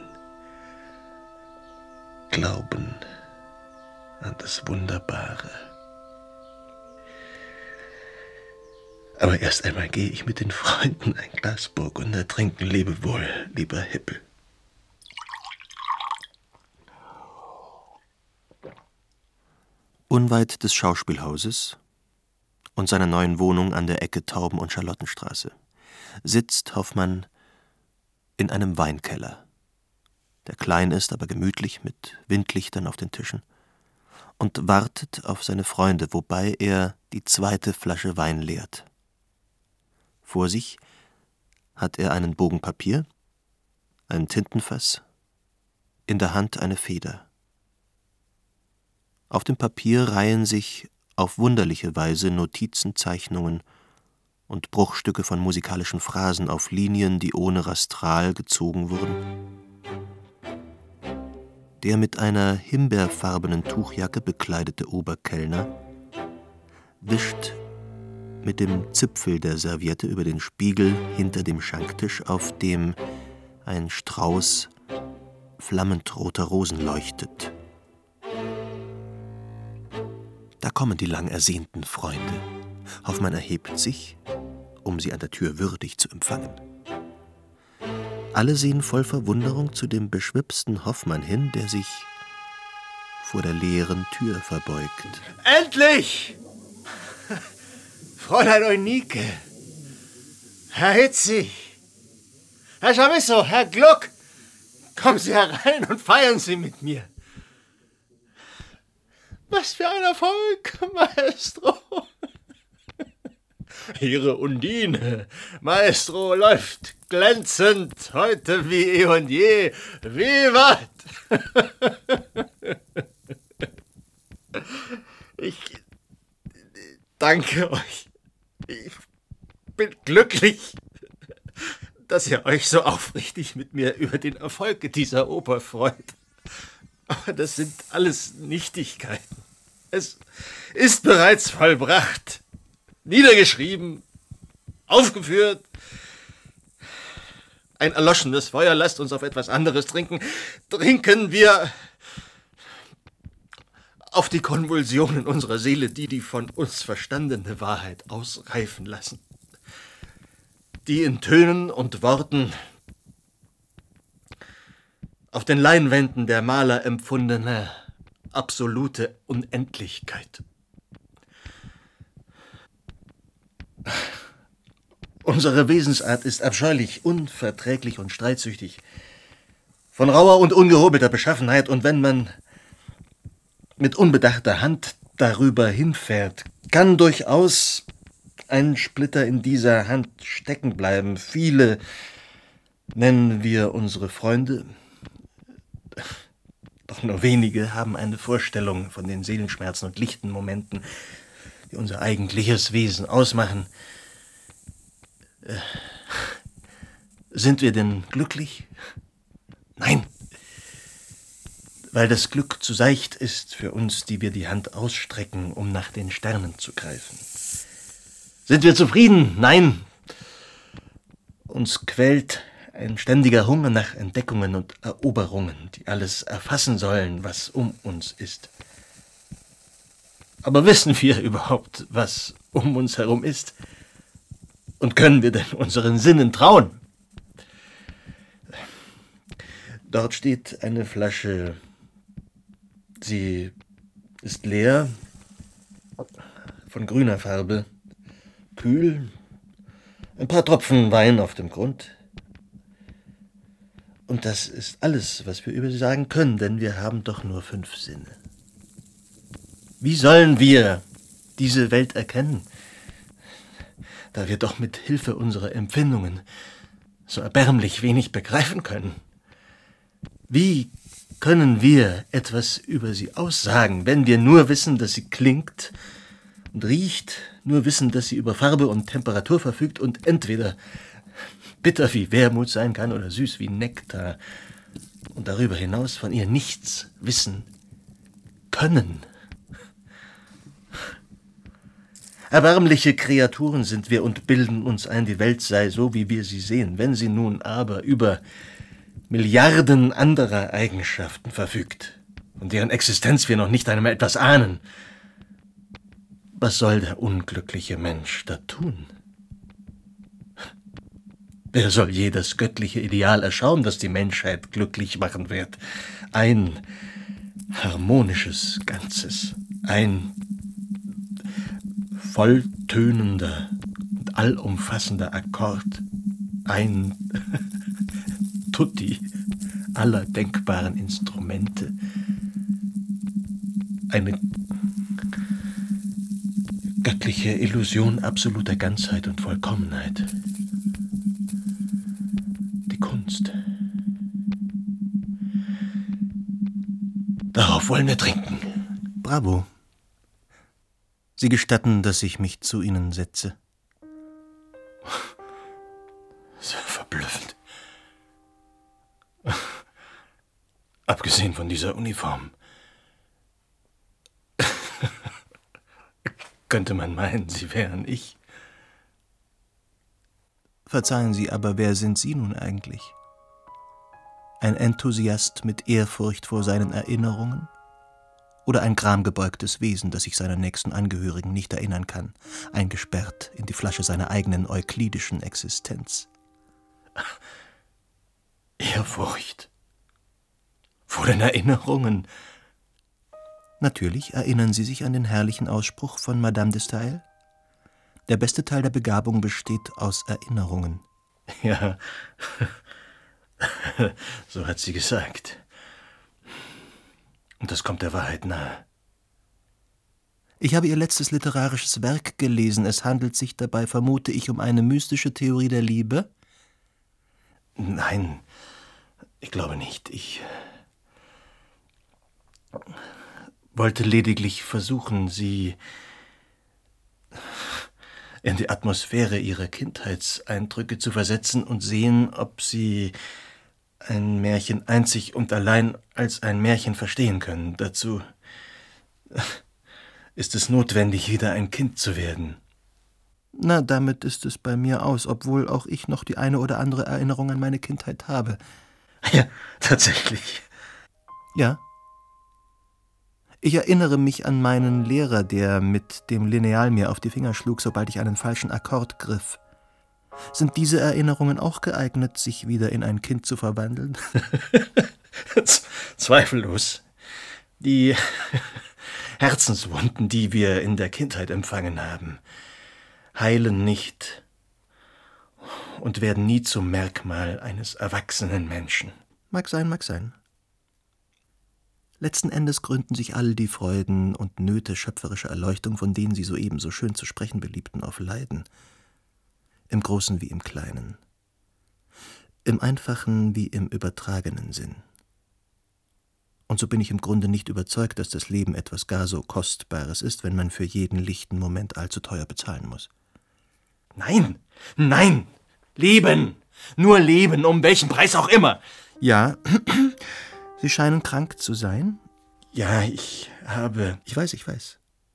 Glauben an das Wunderbare. Aber erst einmal gehe ich mit den Freunden ein Glas Burgunder trinken. Lebewohl, lieber Hippel. Unweit des Schauspielhauses und seiner neuen Wohnung an der Ecke Tauben- und Charlottenstraße sitzt Hoffmann in einem Weinkeller, der klein ist, aber gemütlich mit Windlichtern auf den Tischen, und wartet auf seine Freunde, wobei er die zweite Flasche Wein leert. Vor sich hat er einen Bogen Papier, ein Tintenfass, in der Hand eine Feder. Auf dem Papier reihen sich auf wunderliche Weise Notizen, Zeichnungen und Bruchstücke von musikalischen Phrasen auf Linien, die ohne Rastral gezogen wurden. Der mit einer himbeerfarbenen Tuchjacke bekleidete Oberkellner wischt mit dem Zipfel der Serviette über den Spiegel hinter dem Schanktisch, auf dem ein Strauß flammend roter Rosen leuchtet. Da kommen die lang ersehnten Freunde. Hoffmann erhebt sich, um sie an der Tür würdig zu empfangen. Alle sehen voll Verwunderung zu dem beschwipsten Hoffmann hin, der sich vor der leeren Tür verbeugt. Endlich! Fräulein Eunike, Herr Hitzig, Herr Chamisso, Herr Gluck, kommen Sie herein und feiern Sie mit mir. Was für ein Erfolg, Maestro! Ihre Undine, Maestro, läuft glänzend heute wie eh und je. Vivat! Ich danke euch. Ich bin glücklich, dass ihr euch so aufrichtig mit mir über den Erfolg dieser Oper freut. Aber das sind alles Nichtigkeiten. Es ist bereits vollbracht, niedergeschrieben, aufgeführt. Ein erloschenes Feuer, lasst uns auf etwas anderes trinken. Trinken wir auf die Konvulsionen unserer Seele, die die von uns verstandene Wahrheit ausreifen lassen. Die in Tönen und Worten auf den Leinwänden der Maler empfundene absolute Unendlichkeit. Unsere Wesensart ist abscheulich, unverträglich und streitsüchtig, von rauer und ungehobelter Beschaffenheit, und wenn man mit unbedachter Hand darüber hinfährt, kann durchaus ein Splitter in dieser Hand stecken bleiben. Viele, nennen wir unsere Freunde, doch nur wenige haben eine Vorstellung von den Seelenschmerzen und lichten Momenten, die unser eigentliches Wesen ausmachen. Äh, sind wir denn glücklich? Nein, weil das Glück zu seicht ist für uns, die wir die Hand ausstrecken, um nach den Sternen zu greifen. Sind wir zufrieden? Nein. Uns quält ein ständiger Hunger nach Entdeckungen und Eroberungen, die alles erfassen sollen, was um uns ist. Aber wissen wir überhaupt, was um uns herum ist? Und können wir denn unseren Sinnen trauen? Dort steht eine Flasche. Sie ist leer, von grüner Farbe, kühl, ein paar Tropfen Wein auf dem Grund. Und das ist alles, was wir über sie sagen können, denn wir haben doch nur fünf Sinne. Wie sollen wir diese Welt erkennen, da wir doch mit Hilfe unserer Empfindungen so erbärmlich wenig begreifen können? Wie können wir etwas über sie aussagen, wenn wir nur wissen, dass sie klingt und riecht, nur wissen, dass sie über Farbe und Temperatur verfügt und entweder bitter wie Wermut sein kann oder süß wie Nektar und darüber hinaus von ihr nichts wissen können? Erbärmliche Kreaturen sind wir und bilden uns ein, die Welt sei so, wie wir sie sehen. Wenn sie nun aber über Milliarden anderer Eigenschaften verfügt, von deren Existenz wir noch nicht einmal etwas ahnen, was soll der unglückliche Mensch da tun? Wer soll je das göttliche Ideal erschauen, das die Menschheit glücklich machen wird? Ein harmonisches Ganzes, ein volltönender und allumfassender Akkord, ein Tutti aller denkbaren Instrumente, eine göttliche Illusion absoluter Ganzheit und Vollkommenheit. Die Kunst. Darauf wollen wir trinken. Bravo. Sie gestatten, dass ich mich zu Ihnen setze. So verblüffend. Abgesehen von dieser Uniform. Könnte man meinen, Sie wären ich. Verzeihen Sie, aber wer sind Sie nun eigentlich? Ein Enthusiast mit Ehrfurcht vor seinen Erinnerungen? Oder ein gramgebeugtes Wesen, das sich seiner nächsten Angehörigen nicht erinnern kann, eingesperrt in die Flasche seiner eigenen euklidischen Existenz? Ehrfurcht vor den Erinnerungen? Natürlich erinnern Sie sich an den herrlichen Ausspruch von Madame de Staël? Der beste Teil der Begabung besteht aus Erinnerungen. Ja, so hat sie gesagt. Und das kommt der Wahrheit nahe. Ich habe ihr letztes literarisches Werk gelesen. Es handelt sich dabei, vermute ich, um eine mystische Theorie der Liebe? Nein, ich glaube nicht. Ich wollte lediglich versuchen, sie in die Atmosphäre ihrer Kindheitseindrücke zu versetzen und sehen, ob sie ein Märchen einzig und allein als ein Märchen verstehen können. Dazu ist es notwendig, wieder ein Kind zu werden. Na, damit ist es bei mir aus, obwohl auch ich noch die eine oder andere Erinnerung an meine Kindheit habe. Ja, tatsächlich. Ja. Ich erinnere mich an meinen Lehrer, der mit dem Lineal mir auf die Finger schlug, sobald ich einen falschen Akkord griff. Sind diese Erinnerungen auch geeignet, sich wieder in ein Kind zu verwandeln? Zweifellos. Die Herzenswunden, die wir in der Kindheit empfangen haben, heilen nicht und werden nie zum Merkmal eines erwachsenen Menschen. Mag sein, mag sein. Letzten Endes gründen sich all die Freuden und Nöte schöpferischer Erleuchtung, von denen Sie soeben so schön zu sprechen beliebten, auf Leiden. Im Großen wie im Kleinen. Im einfachen wie im übertragenen Sinn. Und so bin ich im Grunde nicht überzeugt, dass das Leben etwas gar so Kostbares ist, wenn man für jeden lichten Moment allzu teuer bezahlen muss. Nein, nein, Leben, nur Leben, um welchen Preis auch immer. Ja, Sie scheinen krank zu sein? Ja, ich habe... Ich weiß, ich weiß.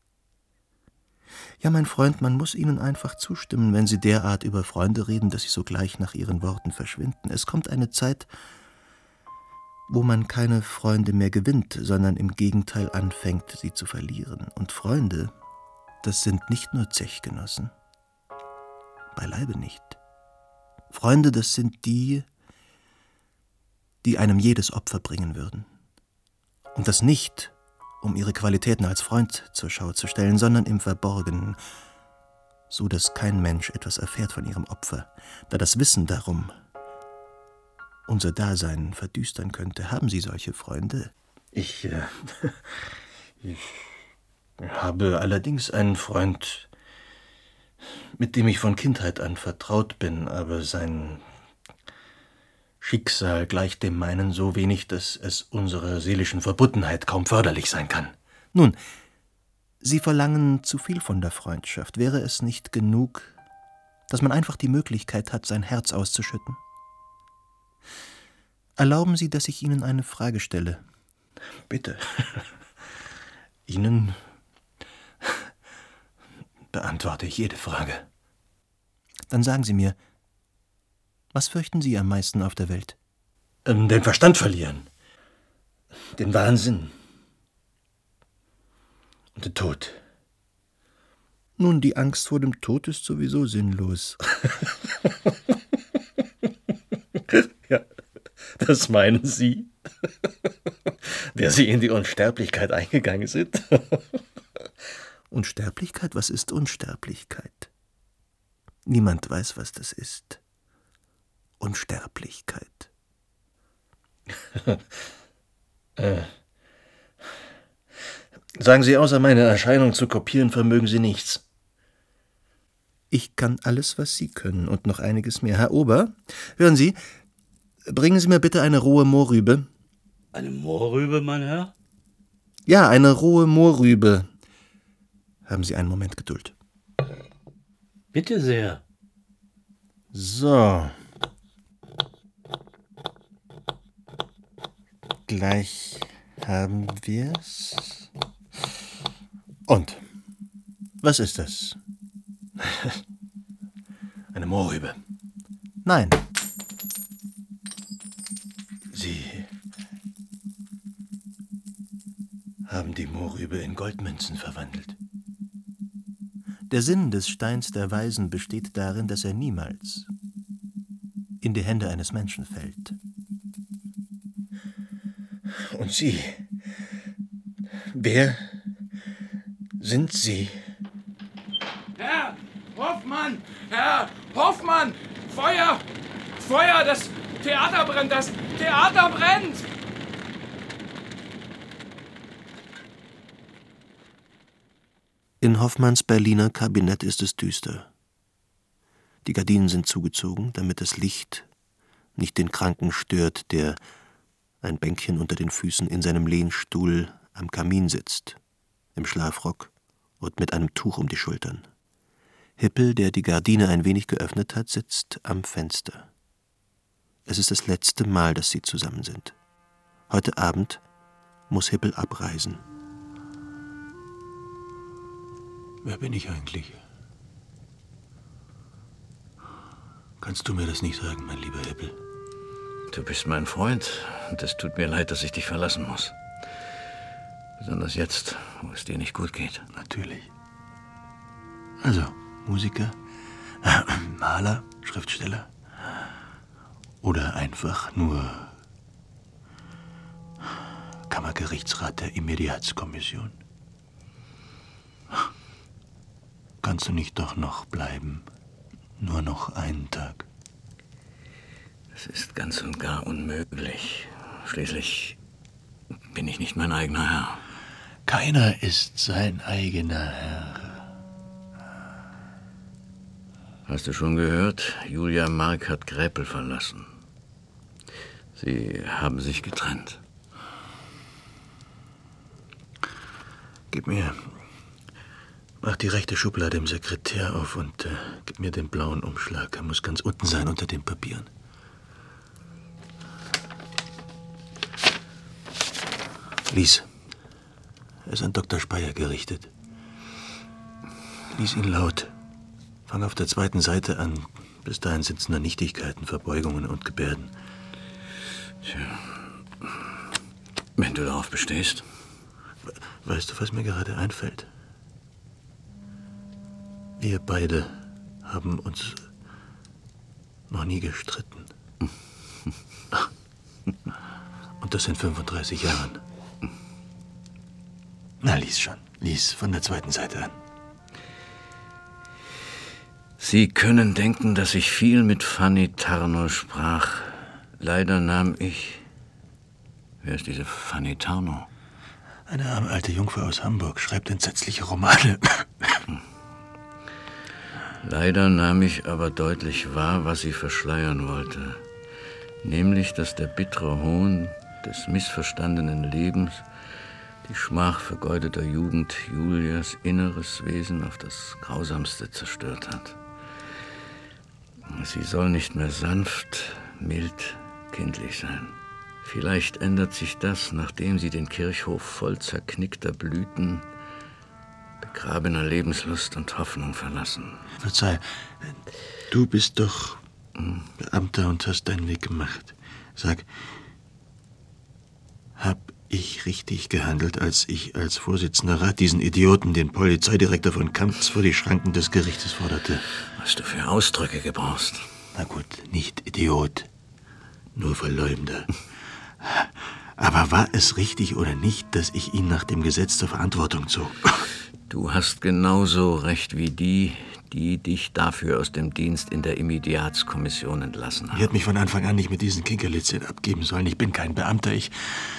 Ja, mein Freund, man muss Ihnen einfach zustimmen, wenn Sie derart über Freunde reden, dass sie sogleich nach Ihren Worten verschwinden. Es kommt eine Zeit, wo man keine Freunde mehr gewinnt, sondern im Gegenteil anfängt, sie zu verlieren. Und Freunde, das sind nicht nur Zechgenossen. Beileibe nicht. Freunde, das sind die, die einem jedes Opfer bringen würden. Und das nicht, um ihre Qualitäten als Freund zur Schau zu stellen, sondern im Verborgenen, so dass kein Mensch etwas erfährt von ihrem Opfer, da das Wissen darum unser Dasein verdüstern könnte. Haben Sie solche Freunde? Ich, äh, ich habe allerdings einen Freund, mit dem ich von Kindheit an vertraut bin, aber sein Schicksal gleicht dem meinen so wenig, dass es unserer seelischen Verbundenheit kaum förderlich sein kann. Nun, Sie verlangen zu viel von der Freundschaft. Wäre es nicht genug, dass man einfach die Möglichkeit hat, sein Herz auszuschütten? Erlauben Sie, dass ich Ihnen eine Frage stelle. Bitte. Ihnen beantworte ich jede Frage. Dann sagen Sie mir, was fürchten Sie am meisten auf der Welt? Ähm, den Verstand verlieren. Den Wahnsinn. Und den Tod. Nun, die Angst vor dem Tod ist sowieso sinnlos. Ja, das meinen Sie? Der Sie in die Unsterblichkeit eingegangen sind? Unsterblichkeit? Was ist Unsterblichkeit? Niemand weiß, was das ist. Unsterblichkeit. äh. Sagen Sie, außer meine Erscheinung zu kopieren, vermögen Sie nichts. Ich kann alles, was Sie können und noch einiges mehr. Herr Ober, hören Sie, bringen Sie mir bitte eine rohe Mohrrübe. Eine Mohrrübe, mein Herr? Ja, eine rohe Mohrrübe. Haben Sie einen Moment Geduld. Bitte sehr. So. Gleich haben wir's. Und? Was ist das? Eine Mohrrübe. Nein. Sie haben die Mohrrübe in Goldmünzen verwandelt. Der Sinn des Steins der Weisen besteht darin, dass er niemals in die Hände eines Menschen fällt. Und Sie? Wer sind Sie? Herr Hoffmann! Herr Hoffmann! Feuer! Feuer! Das Theater brennt! Das Theater brennt! In Hoffmanns Berliner Kabinett ist es düster. Die Gardinen sind zugezogen, damit das Licht nicht den Kranken stört, der, ein Bänkchen unter den Füßen, in seinem Lehnstuhl am Kamin sitzt, im Schlafrock und mit einem Tuch um die Schultern. Hippel, der die Gardine ein wenig geöffnet hat, sitzt am Fenster. Es ist das letzte Mal, dass sie zusammen sind. Heute Abend muss Hippel abreisen. Wer bin ich eigentlich? Kannst du mir das nicht sagen, mein lieber Hippel? Du bist mein Freund und es tut mir leid, dass ich dich verlassen muss. Besonders jetzt, wo es dir nicht gut geht. Natürlich. Also, Musiker, äh, Maler, Schriftsteller oder einfach nur Kammergerichtsrat der Immediatskommission. Kannst du nicht doch noch bleiben? Nur noch einen Tag. Es ist ganz und gar unmöglich. Schließlich bin ich nicht mein eigener Herr. Keiner ist sein eigener Herr. Hast du schon gehört? Julia Mark hat Gräpel verlassen. Sie haben sich getrennt. Gib mir... Mach die rechte Schublade im Sekretär auf und äh, gib mir den blauen Umschlag. Er muss ganz unten sein, unter den Papieren. Lies. Er ist an Doktor Speyer gerichtet. Lies ihn laut. Fang auf der zweiten Seite an. Bis dahin sind es nur Nichtigkeiten, Verbeugungen und Gebärden. Tja. Wenn du darauf bestehst. Weißt du, was mir gerade einfällt? Wir beide haben uns noch nie gestritten. Und das in fünfunddreißig Jahren. Na, lies schon. Lies von der zweiten Seite an. Sie können denken, dass ich viel mit Fanny Tarnow sprach. Leider nahm ich... Wer ist diese Fanny Tarnow? Eine arme alte Jungfer aus Hamburg, schreibt entsetzliche Romane. Leider nahm ich aber deutlich wahr, was sie verschleiern wollte. Nämlich, dass der bittere Hohn des missverstandenen Lebens, die Schmach vergeudeter Jugend Julias inneres Wesen auf das Grausamste zerstört hat. Sie soll nicht mehr sanft, mild, kindlich sein. Vielleicht ändert sich das, nachdem sie den Kirchhof voll zerknickter Blüten, begrabener Lebenslust und Hoffnung verlassen. Verzeih, du bist doch Beamter und hast deinen Weg gemacht. Sag, hab ich richtig gehandelt, als ich als Vorsitzender Rat diesen Idioten, den Polizeidirektor von Kamps, vor die Schranken des Gerichtes forderte? Was du für Ausdrücke gebrauchst. Na gut, nicht Idiot, nur Verleumder. Aber war es richtig oder nicht, dass ich ihn nach dem Gesetz zur Verantwortung zog? Du hast genauso recht wie die, die dich dafür aus dem Dienst in der Immediatskommission entlassen haben. Ich hätte mich von Anfang an nicht mit diesen Kinkerlitzchen abgeben sollen. Ich bin kein Beamter, ich...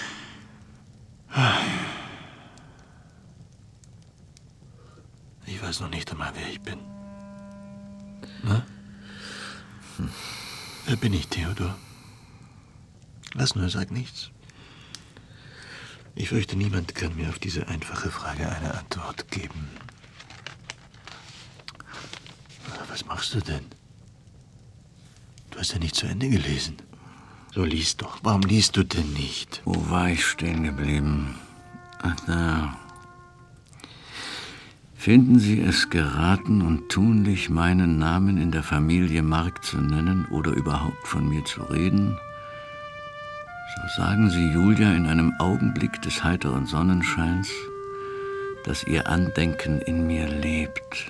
Ich weiß noch nicht einmal, wer ich bin. Na? Hm. Wer bin ich, Theodor? Lass nur, sag nichts. Ich fürchte, niemand kann mir auf diese einfache Frage eine Antwort geben. Was machst du denn? Du hast ja nicht zu Ende gelesen. So, lies doch. Warum liest du denn nicht? Wo war ich stehen geblieben? Ach, da. Finden Sie es geraten und tunlich, meinen Namen in der Familie Mark zu nennen oder überhaupt von mir zu reden? So sagen Sie Julia in einem Augenblick des heiteren Sonnenscheins, dass ihr Andenken in mir lebt.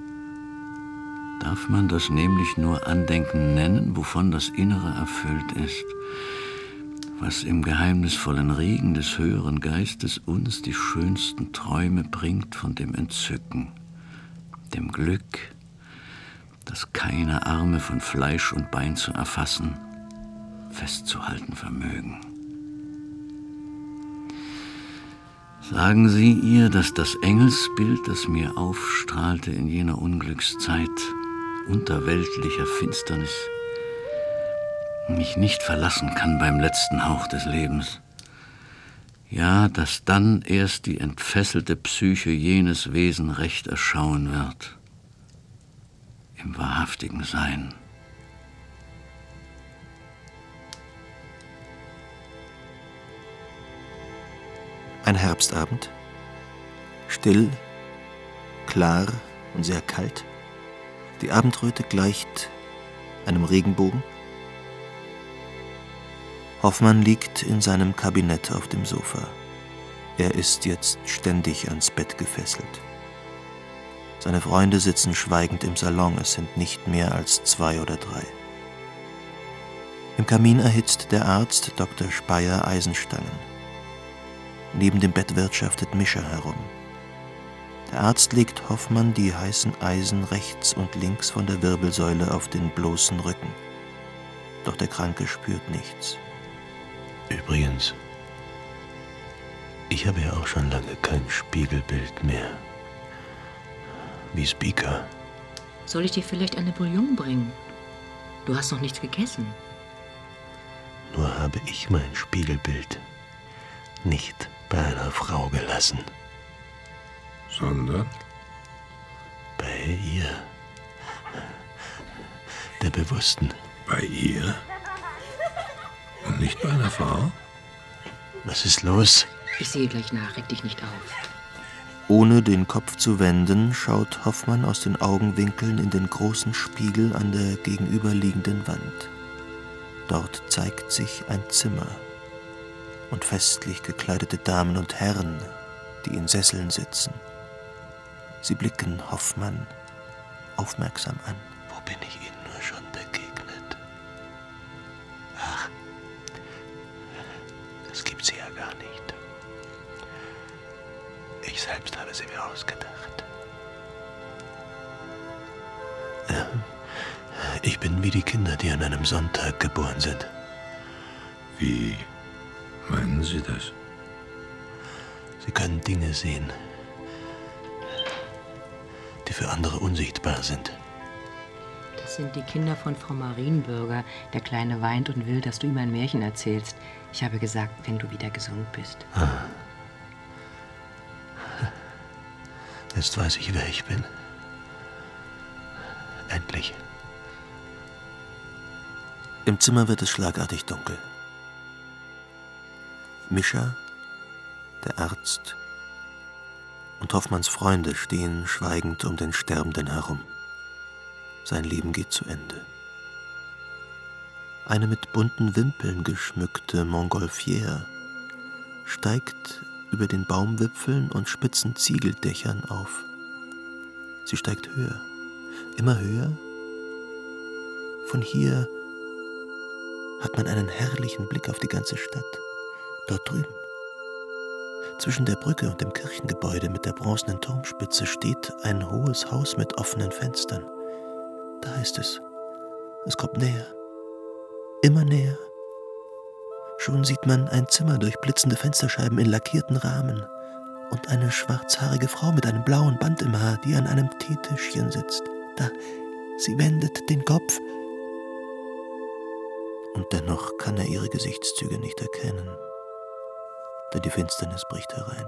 Darf man das nämlich nur Andenken nennen, wovon das Innere erfüllt ist, was im geheimnisvollen Regen des höheren Geistes uns die schönsten Träume bringt von dem Entzücken, dem Glück, das keine Arme von Fleisch und Bein zu erfassen, festzuhalten vermögen. Sagen Sie ihr, dass das Engelsbild, das mir aufstrahlte in jener Unglückszeit, unter weltlicher Finsternis, mich nicht verlassen kann beim letzten Hauch des Lebens. Ja, dass dann erst die entfesselte Psyche jenes Wesen recht erschauen wird, im wahrhaftigen Sein. Ein Herbstabend, still, klar und sehr kalt. Die Abendröte gleicht einem Regenbogen. Hoffmann liegt in seinem Kabinett auf dem Sofa. Er ist jetzt ständig ans Bett gefesselt. Seine Freunde sitzen schweigend im Salon, es sind nicht mehr als zwei oder drei. Im Kamin erhitzt der Arzt Doktor Speyer Eisenstangen. Neben dem Bett wirtschaftet Mischer herum. Der Arzt legt Hoffmann die heißen Eisen rechts und links von der Wirbelsäule auf den bloßen Rücken. Doch der Kranke spürt nichts. Übrigens, Ich habe ja auch schon lange kein Spiegelbild mehr. Wie Speaker. Soll ich dir vielleicht eine Bouillon bringen? Du hast noch nichts gegessen. Nur habe ich mein Spiegelbild nicht bei einer Frau gelassen. Sondern? Bei ihr. Der Bewussten. Bei ihr? Und nicht bei einer Frau? Was ist los? Ich sehe gleich nach, reg dich nicht auf. Ohne den Kopf zu wenden, schaut Hoffmann aus den Augenwinkeln in den großen Spiegel an der gegenüberliegenden Wand. Dort zeigt sich ein Zimmer und festlich gekleidete Damen und Herren, die in Sesseln sitzen. Sie blicken Hoffmann aufmerksam an. Wo bin ich Ihnen nur schon begegnet? Ach, das gibt sie ja gar nicht. Ich selbst habe sie mir ausgedacht. Ja, ich bin wie die Kinder, die an einem Sonntag geboren sind. Wie meinen Sie das? Sie können Dinge sehen, die für andere unsichtbar sind. Das sind die Kinder von Frau Marienbürger. Der Kleine weint und will, dass du ihm ein Märchen erzählst. Ich habe gesagt, wenn du wieder gesund bist. Ah. Jetzt weiß ich, wer ich bin. Endlich. Im Zimmer wird es schlagartig dunkel. Mischa, der Arzt und Hoffmanns Freunde stehen schweigend um den Sterbenden herum. Sein Leben geht zu Ende. Eine mit bunten Wimpeln geschmückte Montgolfière steigt über den Baumwipfeln und spitzen Ziegeldächern auf. Sie steigt höher, immer höher. Von hier hat man einen herrlichen Blick auf die ganze Stadt. Dort drüben, zwischen der Brücke und dem Kirchengebäude mit der bronzenen Turmspitze, steht ein hohes Haus mit offenen Fenstern. Da ist es. Es kommt näher. Immer näher. Schon sieht man ein Zimmer durch blitzende Fensterscheiben in lackierten Rahmen und eine schwarzhaarige Frau mit einem blauen Band im Haar, die an einem Teetischchen sitzt. Da, sie wendet den Kopf. Und dennoch kann er ihre Gesichtszüge nicht erkennen, denn die Finsternis bricht herein.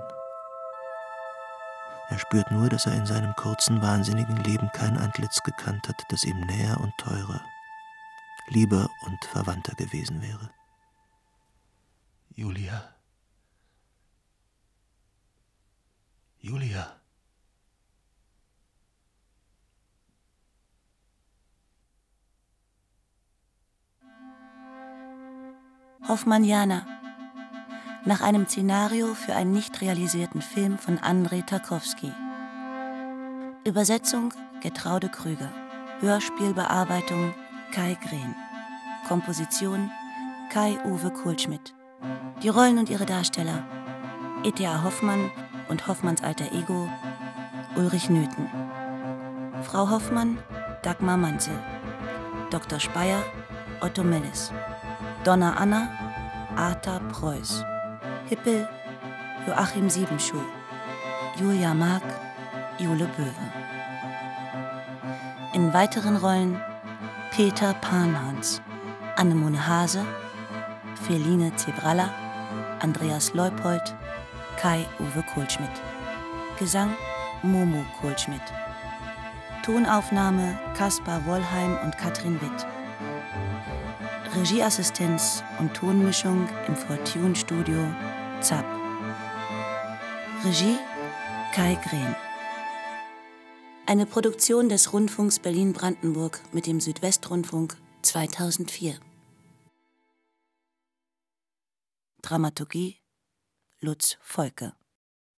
Er spürt nur, dass er in seinem kurzen, wahnsinnigen Leben kein Antlitz gekannt hat, das ihm näher und teurer, lieber und verwandter gewesen wäre. Julia. Julia. Hoffmanniana. Nach einem Szenario für einen nicht realisierten Film von Andrei Tarkowski. Übersetzung Gertraude Krüger. Hörspielbearbeitung Kai Green. Komposition Kai-Uwe Kohlschmidt. Die Rollen und ihre Darsteller: E T A Hoffmann und Hoffmanns alter Ego Ulrich Nöthen. Frau Hoffmann Dagmar Manzel. Doktor Speyer Otto Mellis. Donna Anna Arta Preuß. Hippel Joachim Siebenschuh. Julia Mark Jule Böwe. In weiteren Rollen Peter Panhans, Annemone Hase, Feline Zebralla, Andreas Leupold, Kai-Uwe Kohlschmidt. Gesang Momo Kohlschmidt. Tonaufnahme Kaspar Wollheim und Katrin Witt. Regieassistenz und Tonmischung im Fortune-Studio Zapp. Regie Kai Green. Eine Produktion des Rundfunks Berlin-Brandenburg mit dem Südwestrundfunk zweitausendvier. Dramaturgie Lutz Volke.